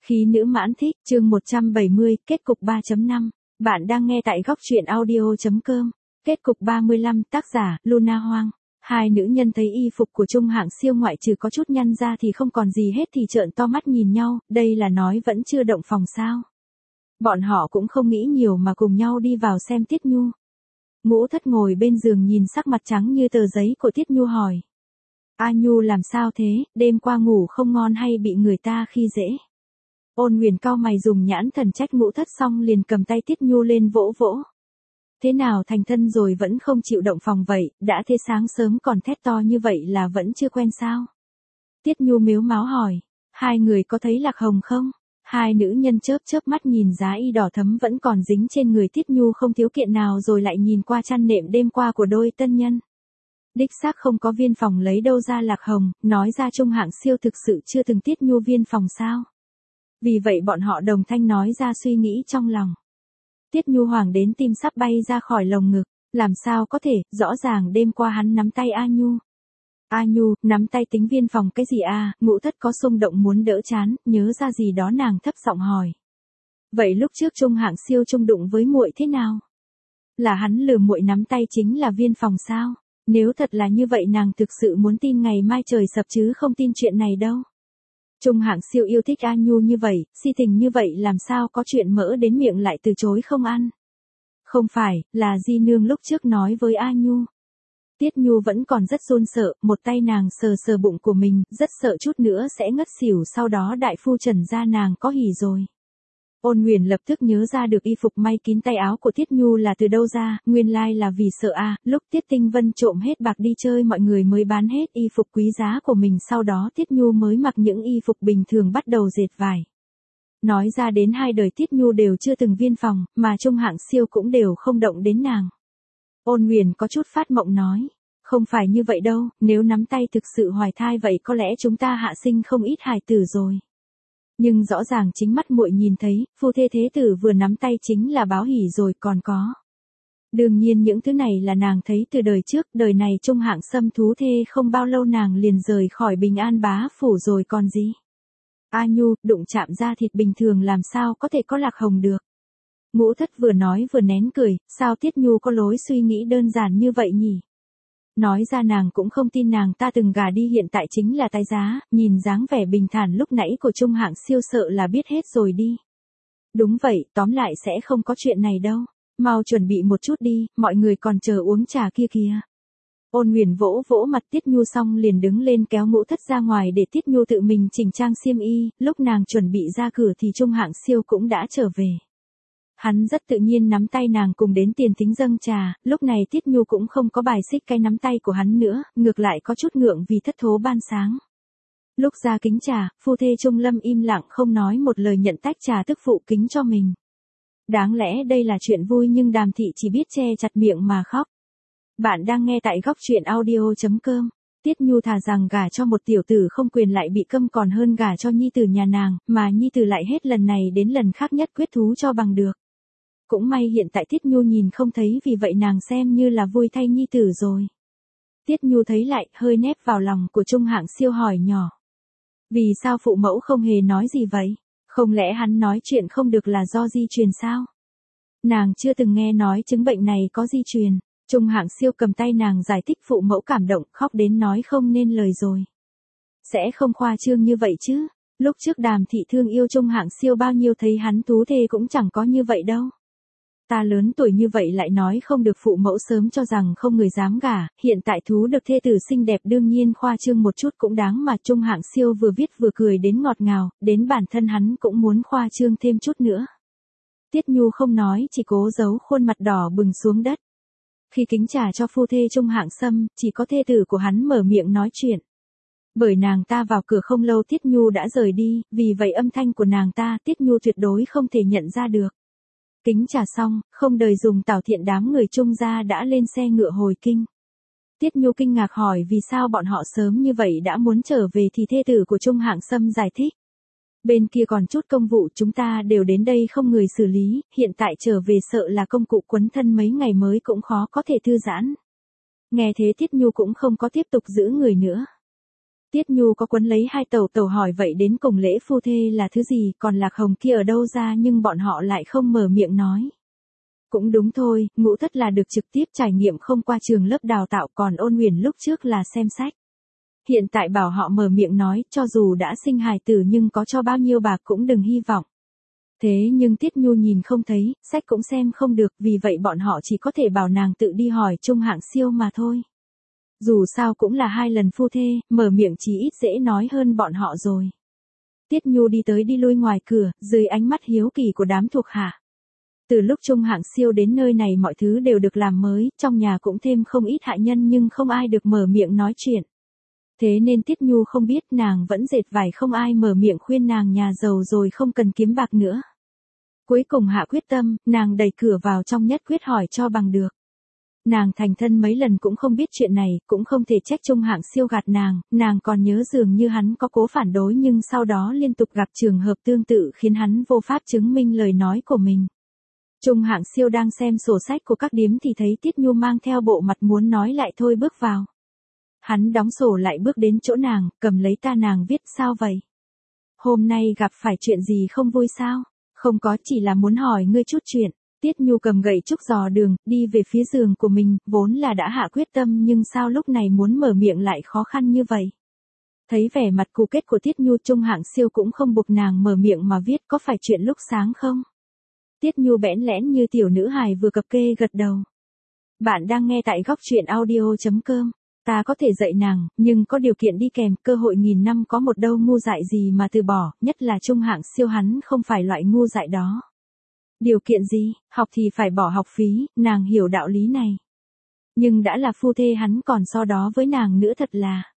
Khí nữ mãn thích, chương 170, kết cục 3.5. Bạn đang nghe tại góc truyện audio.com. Kết cục 35, tác giả, Luna Hoang. Hai nữ nhân thấy y phục của trung hạng siêu ngoại trừ có chút nhăn ra thì không còn gì hết thì trợn to mắt nhìn nhau, đây là nói vẫn chưa động phòng sao. Bọn họ cũng không nghĩ nhiều mà cùng nhau đi vào xem Tiết Nhu. Ngũ Thất ngồi bên giường nhìn sắc mặt trắng như tờ giấy của Tiết Nhu hỏi. A Nhu làm sao thế, đêm qua ngủ không ngon hay bị người ta khi dễ? Ôn Huyền cau mày dùng nhãn thần trách Ngũ Thất xong liền cầm tay Tiết Nhu lên vỗ vỗ. Thế nào thành thân rồi vẫn không chịu động phòng vậy, đã thế sáng sớm còn thét to như vậy là vẫn chưa quen sao? Tiết Nhu mếu máo hỏi, hai người có thấy Lạc Hồng không? Hai nữ nhân chớp chớp mắt nhìn giá y đỏ thấm vẫn còn dính trên người Tiết Nhu không thiếu kiện nào rồi lại nhìn qua chăn nệm đêm qua của đôi tân nhân. Đích xác không có viên phòng lấy đâu ra Lạc Hồng, nói ra trung hạng siêu thực sự chưa từng Tiết Nhu viên phòng sao. Vì vậy bọn họ đồng thanh nói ra suy nghĩ trong lòng. Tiết Nhu hoảng đến tim sắp bay ra khỏi lồng ngực, làm sao có thể, rõ ràng đêm qua hắn nắm tay A Nhu. A Nhu, nắm tay tính viên phòng cái gì à, Ngũ Thất có xung động muốn đỡ chán, nhớ ra gì đó nàng thấp giọng hỏi. Vậy lúc trước trung hạng siêu chung đụng với muội thế nào? Là hắn lừa muội nắm tay chính là viên phòng sao? Nếu thật là như vậy nàng thực sự muốn tin ngày mai trời sập chứ không tin chuyện này đâu. Trung hạng siêu yêu thích A Nhu như vậy, si tình như vậy làm sao có chuyện mỡ đến miệng lại từ chối không ăn. Không phải, là Di Nương lúc trước nói với A Nhu. Tiết Nhu vẫn còn rất run sợ, một tay nàng sờ sờ bụng của mình, rất sợ chút nữa sẽ ngất xỉu sau đó đại phu trần ra nàng có hỉ rồi. Ôn Huyền lập tức nhớ ra được y phục may kín tay áo của Tiết Nhu là từ đâu ra, nguyên lai là vì sợ lúc Tiết Tinh Vân trộm hết bạc đi chơi mọi người mới bán hết y phục quý giá của mình sau đó Tiết Nhu mới mặc những y phục bình thường bắt đầu dệt vải. Nói ra đến hai đời Tiết Nhu đều chưa từng viên phòng, mà trung hạng siêu cũng đều không động đến nàng. Ôn Huyền có chút phát mộng nói, không phải như vậy đâu, nếu nắm tay thực sự hoài thai vậy có lẽ chúng ta hạ sinh không ít hài tử rồi. Nhưng rõ ràng chính mắt muội nhìn thấy, phu thê thế tử vừa nắm tay chính là báo hỉ rồi còn có. Đương nhiên những thứ này là nàng thấy từ đời trước, đời này trung hạng xâm thú thê không bao lâu nàng liền rời khỏi Bình An bá phủ rồi còn gì. A Nhu, đụng chạm da thịt bình thường làm sao có thể có Lạc Hồng được. Ngũ Thất vừa nói vừa nén cười, sao Tiết Nhu có lối suy nghĩ đơn giản như vậy nhỉ? Nói ra nàng cũng không tin nàng ta từng gả đi hiện tại chính là tái giá, nhìn dáng vẻ bình thản lúc nãy của trung hạng siêu sợ là biết hết rồi đi. Đúng vậy, tóm lại sẽ không có chuyện này đâu. Mau chuẩn bị một chút đi, mọi người còn chờ uống trà kia kìa. Ôn Huyền vỗ vỗ mặt Tiết Nhu xong liền đứng lên kéo Ngũ Thất ra ngoài để Tiết Nhu tự mình chỉnh trang xiêm y, lúc nàng chuẩn bị ra cửa thì trung hạng siêu cũng đã trở về. Hắn rất tự nhiên nắm tay nàng cùng đến tiền thính dâng trà, lúc này Tiết Nhu cũng không có bài xích cái nắm tay của hắn nữa, ngược lại có chút ngượng vì thất thố ban sáng. Lúc ra kính trà, phu thê Trung Lâm im lặng không nói một lời nhận tách trà tức phụ kính cho mình. Đáng lẽ đây là chuyện vui nhưng Đàm Thị chỉ biết che chặt miệng mà khóc. Bạn đang nghe tại góc truyện audio.com. Tiết Nhu thà rằng gả cho một tiểu tử không quyền lại bị câm còn hơn gả cho nhi tử nhà nàng, mà nhi tử lại hết lần này đến lần khác nhất quyết thú cho bằng được. Cũng may hiện tại Tiết Nhu nhìn không thấy vì vậy nàng xem như là vui thay nhi tử rồi. Tiết Nhu thấy lại hơi nép vào lòng của trung hạng siêu hỏi nhỏ. Vì sao phụ mẫu không hề nói gì vậy? Không lẽ hắn nói chuyện không được là do di truyền sao? Nàng chưa từng nghe nói chứng bệnh này có di truyền. Trung hạng siêu cầm tay nàng giải thích phụ mẫu cảm động khóc đến nói không nên lời rồi. Sẽ không khoa trương như vậy chứ. Lúc trước Đàm Thị thương yêu trung hạng siêu bao nhiêu thấy hắn thú thê cũng chẳng có như vậy đâu. Ta lớn tuổi như vậy lại nói không được phụ mẫu sớm cho rằng không người dám gả, hiện tại thú được thê tử xinh đẹp đương nhiên khoa trương một chút cũng đáng mà trung hạng siêu vừa viết vừa cười đến ngọt ngào, đến bản thân hắn cũng muốn khoa trương thêm chút nữa. Tiết Nhu không nói chỉ cố giấu khuôn mặt đỏ bừng xuống đất. Khi kính trà cho phu thê trung hạng xâm, chỉ có thê tử của hắn mở miệng nói chuyện. Bởi nàng ta vào cửa không lâu Tiết Nhu đã rời đi, vì vậy âm thanh của nàng ta Tiết Nhu tuyệt đối không thể nhận ra được. Kính trà xong, không đời dùng tảo thiện đám người Trung gia đã lên xe ngựa hồi kinh. Tiết Nhu kinh ngạc hỏi vì sao bọn họ sớm như vậy đã muốn trở về thì thê tử của Trung hạng xâm giải thích. Bên kia còn chút công vụ chúng ta đều đến đây không người xử lý, hiện tại trở về sợ là công cụ quấn thân mấy ngày mới cũng khó có thể thư giãn. Nghe thế Tiết Nhu cũng không có tiếp tục giữ người nữa. Tiết Nhu có quấn lấy hai tẩu tẩu hỏi vậy đến cùng lễ phu thê là thứ gì, còn Lạc Hồng kia ở đâu ra, nhưng bọn họ lại không mở miệng nói. Cũng đúng thôi, Ngũ Thất là được trực tiếp trải nghiệm không qua trường lớp đào tạo, còn Ôn Huyền lúc trước là xem sách. Hiện tại bảo họ mở miệng nói, cho dù đã sinh hài tử nhưng có cho bao nhiêu bạc cũng đừng hy vọng. Thế nhưng Tiết Nhu nhìn không thấy, sách cũng xem không được, vì vậy bọn họ chỉ có thể bảo nàng tự đi hỏi Trung Hạng Siêu mà thôi. Dù sao cũng là 2 lần phu thê, mở miệng chỉ ít dễ nói hơn bọn họ rồi. Tiết Nhu đi tới đi lui ngoài cửa, dưới ánh mắt hiếu kỳ của đám thuộc hạ. Từ lúc Trung Hạng Siêu đến nơi này mọi thứ đều được làm mới, trong nhà cũng thêm không ít hạ nhân nhưng không ai được mở miệng nói chuyện. Thế nên Tiết Nhu không biết, nàng vẫn dệt vải, không ai mở miệng khuyên nàng nhà giàu rồi không cần kiếm bạc nữa. Cuối cùng hạ quyết tâm, nàng đẩy cửa vào trong, nhất quyết hỏi cho bằng được. Nàng thành thân mấy lần cũng không biết chuyện này, cũng không thể trách Trung Hạng Siêu gạt nàng còn nhớ dường như hắn có cố phản đối nhưng sau đó liên tục gặp trường hợp tương tự khiến hắn vô pháp chứng minh lời nói của mình. Trung Hạng Siêu đang xem sổ sách của các điếm thì thấy Tiết Nhu mang theo bộ mặt muốn nói lại thôi bước vào. Hắn đóng sổ lại bước đến chỗ nàng, cầm lấy ta, nàng viết sao vậy? Hôm nay gặp phải chuyện gì không vui sao? Không có, chỉ là muốn hỏi ngươi chút chuyện. Tiết Nhu cầm gậy trúc dò đường, đi về phía giường của mình, vốn là đã hạ quyết tâm nhưng sao lúc này muốn mở miệng lại khó khăn như vậy. Thấy vẻ mặt cù kết của Tiết Nhu, Trung Hạng Siêu cũng không buộc nàng mở miệng mà viết, có phải chuyện lúc sáng không? Tiết Nhu bẽn lẽn như tiểu nữ hài vừa cập kê gật đầu. Bạn đang nghe tại góc truyện audio.com. Ta có thể dạy nàng, nhưng có điều kiện đi kèm, cơ hội 1000 năm có một, đâu ngu dại gì mà từ bỏ, nhất là Trung Hạng Siêu hắn không phải loại ngu dại đó. Điều kiện gì? Học thì phải bỏ học phí, nàng hiểu đạo lý này. Nhưng đã là phu thê hắn còn so đó với nàng nữa, thật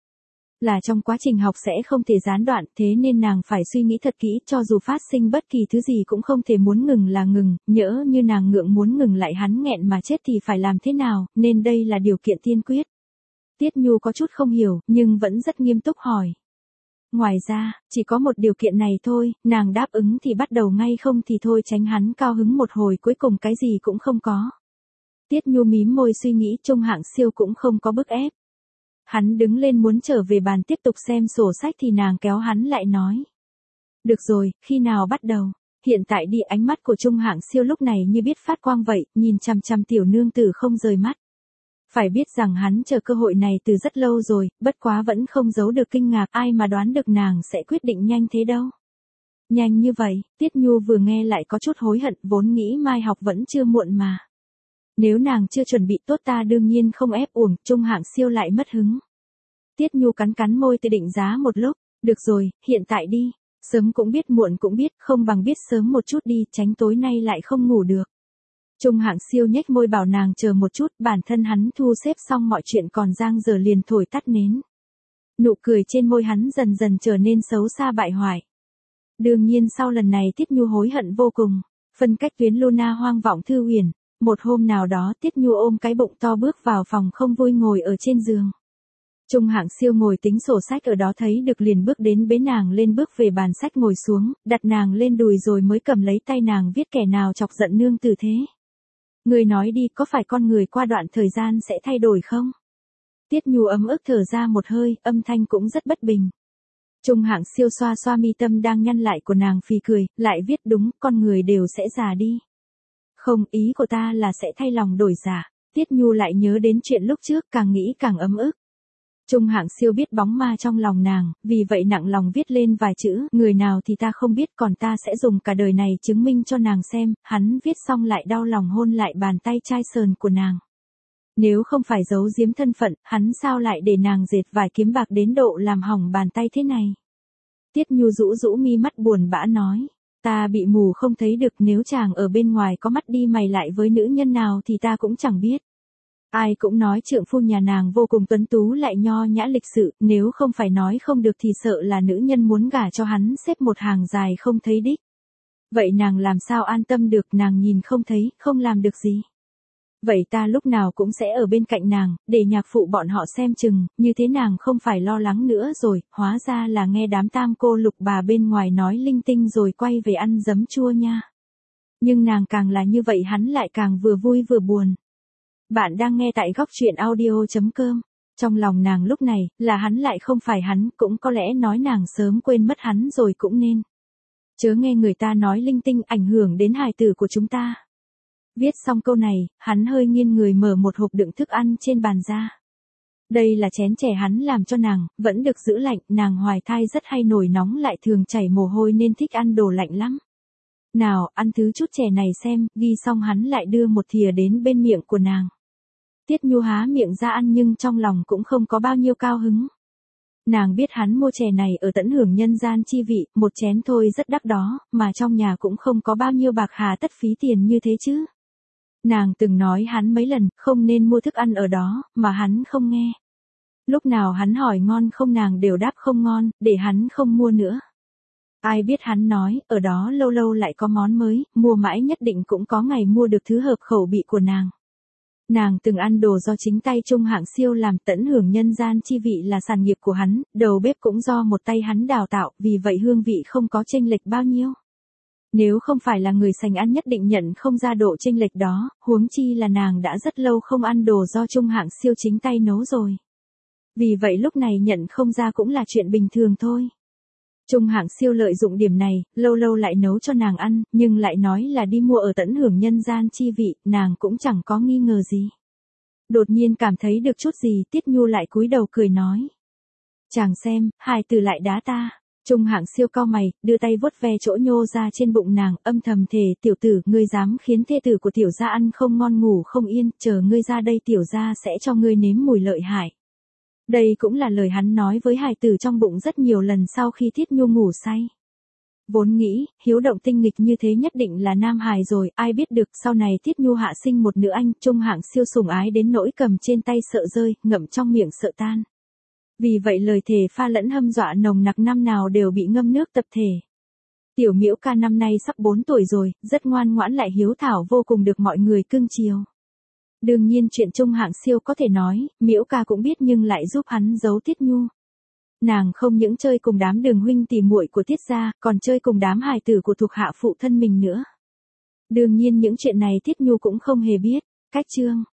là trong quá trình học sẽ không thể gián đoạn, thế nên nàng phải suy nghĩ thật kỹ, cho dù phát sinh bất kỳ thứ gì cũng không thể muốn ngừng là ngừng, nhỡ như nàng ngượng muốn ngừng lại hắn nghẹn mà chết thì phải làm thế nào, nên đây là điều kiện tiên quyết. Tiết Nhu có chút không hiểu, nhưng vẫn rất nghiêm túc hỏi. Ngoài ra, chỉ có một điều kiện này thôi, nàng đáp ứng thì bắt đầu ngay, không thì thôi, tránh hắn cao hứng một hồi cuối cùng cái gì cũng không có. Tiết Nhu mím môi suy nghĩ, Trung Hạng Siêu cũng không có bức ép. Hắn đứng lên muốn trở về bàn tiếp tục xem sổ sách thì nàng kéo hắn lại nói. Được rồi, khi nào bắt đầu? Hiện tại đi. Ánh mắt của Trung Hạng Siêu lúc này như biết phát quang vậy, nhìn chằm chằm tiểu nương tử không rời mắt. Phải biết rằng hắn chờ cơ hội này từ rất lâu rồi, bất quá vẫn không giấu được kinh ngạc, ai mà đoán được nàng sẽ quyết định nhanh thế đâu. Nhanh như vậy, Tiết Nhu vừa nghe lại có chút hối hận, vốn nghĩ mai học vẫn chưa muộn mà. Nếu nàng chưa chuẩn bị tốt ta đương nhiên không ép uổng. Trung Hạng Siêu lại mất hứng. Tiết Nhu cắn cắn môi tự định giá một lúc, được rồi, hiện tại đi, sớm cũng biết muộn cũng biết, không bằng biết sớm một chút đi, tránh tối nay lại không ngủ được. Trung Hạng Siêu nhếch môi bảo nàng chờ một chút, bản thân hắn thu xếp xong mọi chuyện còn dang dở liền thổi tắt nến. Nụ cười trên môi hắn dần dần trở nên xấu xa bại hoại. Đương nhiên sau lần này Tiết Nhu hối hận vô cùng. Phân cách tuyến Luna hoang vọng Thư Huyền. Một hôm nào đó Tiết Nhu ôm cái bụng to bước vào phòng không vui ngồi ở trên giường. Trung Hạng Siêu ngồi tính sổ sách ở đó thấy được liền bước đến bế nàng lên, bước về bàn sách ngồi xuống, đặt nàng lên đùi rồi mới cầm lấy tay nàng viết, kẻ nào chọc giận nương tử thế? Người nói đi, có phải con người qua đoạn thời gian sẽ thay đổi không? Tiết Nhu ấm ức thở ra một hơi, âm thanh cũng rất bất bình. Trung Hạng Siêu xoa xoa mi tâm đang nhăn lại của nàng, phì cười, lại viết, đúng, con người đều sẽ già đi. Không, ý của ta là sẽ thay lòng đổi dạ. Tiết Nhu lại nhớ đến chuyện lúc trước, càng nghĩ càng ấm ức. Trung Hạng Siêu biết bóng ma trong lòng nàng, vì vậy nặng lòng viết lên vài chữ, người nào thì ta không biết, còn ta sẽ dùng cả đời này chứng minh cho nàng xem. Hắn viết xong lại đau lòng hôn lại bàn tay chai sờn của nàng. Nếu không phải giấu giếm thân phận, hắn sao lại để nàng dệt vài kiếm bạc đến độ làm hỏng bàn tay thế này? Tiết Nhu rũ rũ mi mắt buồn bã nói. Ta bị mù không thấy được, nếu chàng ở bên ngoài có mắt đi mày lại với nữ nhân nào thì ta cũng chẳng biết. Ai cũng nói trượng phu nhà nàng vô cùng tuấn tú lại nho nhã lịch sự, nếu không phải nói không được thì sợ là nữ nhân muốn gả cho hắn xếp một hàng dài không thấy đích. Vậy nàng làm sao an tâm được, nàng nhìn không thấy, không làm được gì. Vậy ta lúc nào cũng sẽ ở bên cạnh nàng, để nhạc phụ bọn họ xem chừng, như thế nàng không phải lo lắng nữa rồi. Hóa ra là nghe đám tam cô lục bà bên ngoài nói linh tinh rồi quay về ăn giấm chua nha. Nhưng nàng càng là như vậy hắn lại càng vừa vui vừa buồn. Bạn đang nghe tại góc truyện audio.com. Trong lòng nàng lúc này, là hắn lại không phải hắn, cũng có lẽ nói nàng sớm quên mất hắn rồi cũng nên. Chớ nghe người ta nói linh tinh ảnh hưởng đến hài tử của chúng ta. Viết xong câu này, hắn hơi nghiêng người mở một hộp đựng thức ăn trên bàn ra. Đây là chén chè hắn làm cho nàng, vẫn được giữ lạnh, nàng hoài thai rất hay nổi nóng lại thường chảy mồ hôi nên thích ăn đồ lạnh lắm. Nào, ăn thứ chút chè này xem, ghi xong hắn lại đưa một thìa đến bên miệng của nàng. Tiết Nhu há miệng ra ăn nhưng trong lòng cũng không có bao nhiêu cao hứng. Nàng biết hắn mua chè này ở tận hưởng nhân gian chi vị, một chén thôi rất đắt đó, mà trong nhà cũng không có bao nhiêu bạc hà tất phí tiền như thế chứ. Nàng từng nói hắn mấy lần, không nên mua thức ăn ở đó, mà hắn không nghe. Lúc nào hắn hỏi ngon không nàng đều đáp không ngon, để hắn không mua nữa. Ai biết hắn nói, ở đó lâu lâu lại có món mới, mua mãi nhất định cũng có ngày mua được thứ hợp khẩu vị của nàng. Nàng từng ăn đồ do chính tay Trung Hạng Siêu làm, tận hưởng nhân gian chi vị là sản nghiệp của hắn, đầu bếp cũng do một tay hắn đào tạo, vì vậy hương vị không có chênh lệch bao nhiêu. Nếu không phải là người sành ăn nhất định nhận không ra độ chênh lệch đó, huống chi là nàng đã rất lâu không ăn đồ do Trung Hạng Siêu chính tay nấu rồi. Vì vậy lúc này nhận không ra cũng là chuyện bình thường thôi. Trung Hạng Siêu lợi dụng điểm này, lâu lâu lại nấu cho nàng ăn, nhưng lại nói là đi mua ở tận hưởng nhân gian chi vị, nàng cũng chẳng có nghi ngờ gì. Đột nhiên cảm thấy được chút gì, Tiết Nhu lại cúi đầu cười nói. Chàng xem, hài tử lại đá ta. Trung Hạng Siêu cau mày, đưa tay vuốt ve chỗ nhô ra trên bụng nàng, âm thầm thề, tiểu tử, ngươi dám khiến thê tử của tiểu gia ăn không ngon ngủ không yên, chờ ngươi ra đây tiểu gia sẽ cho ngươi nếm mùi lợi hại. Đây cũng là lời hắn nói với hài tử trong bụng rất nhiều lần sau khi Tiết Nhu ngủ say. Vốn nghĩ, hiếu động tinh nghịch như thế nhất định là nam hài rồi, ai biết được sau này Tiết Nhu hạ sinh một nữ anh, Trung Hạng Siêu sủng ái đến nỗi cầm trên tay sợ rơi, ngậm trong miệng sợ tan. Vì vậy lời thề pha lẫn hâm dọa nồng nặc năm nào đều bị ngâm nước tập thể. Tiểu Miễu Ca năm nay sắp 4 tuổi rồi, rất ngoan ngoãn lại hiếu thảo vô cùng được mọi người cưng chiều. Đương nhiên chuyện Trung Hạng Siêu có thể nói, Miễu Ca cũng biết nhưng lại giúp hắn giấu Tiết Nhu. Nàng không những chơi cùng đám đường huynh tỉ muội của Tiết gia, còn chơi cùng đám hài tử của thuộc hạ phụ thân mình nữa. Đương nhiên những chuyện này Tiết Nhu cũng không hề biết. Cách chương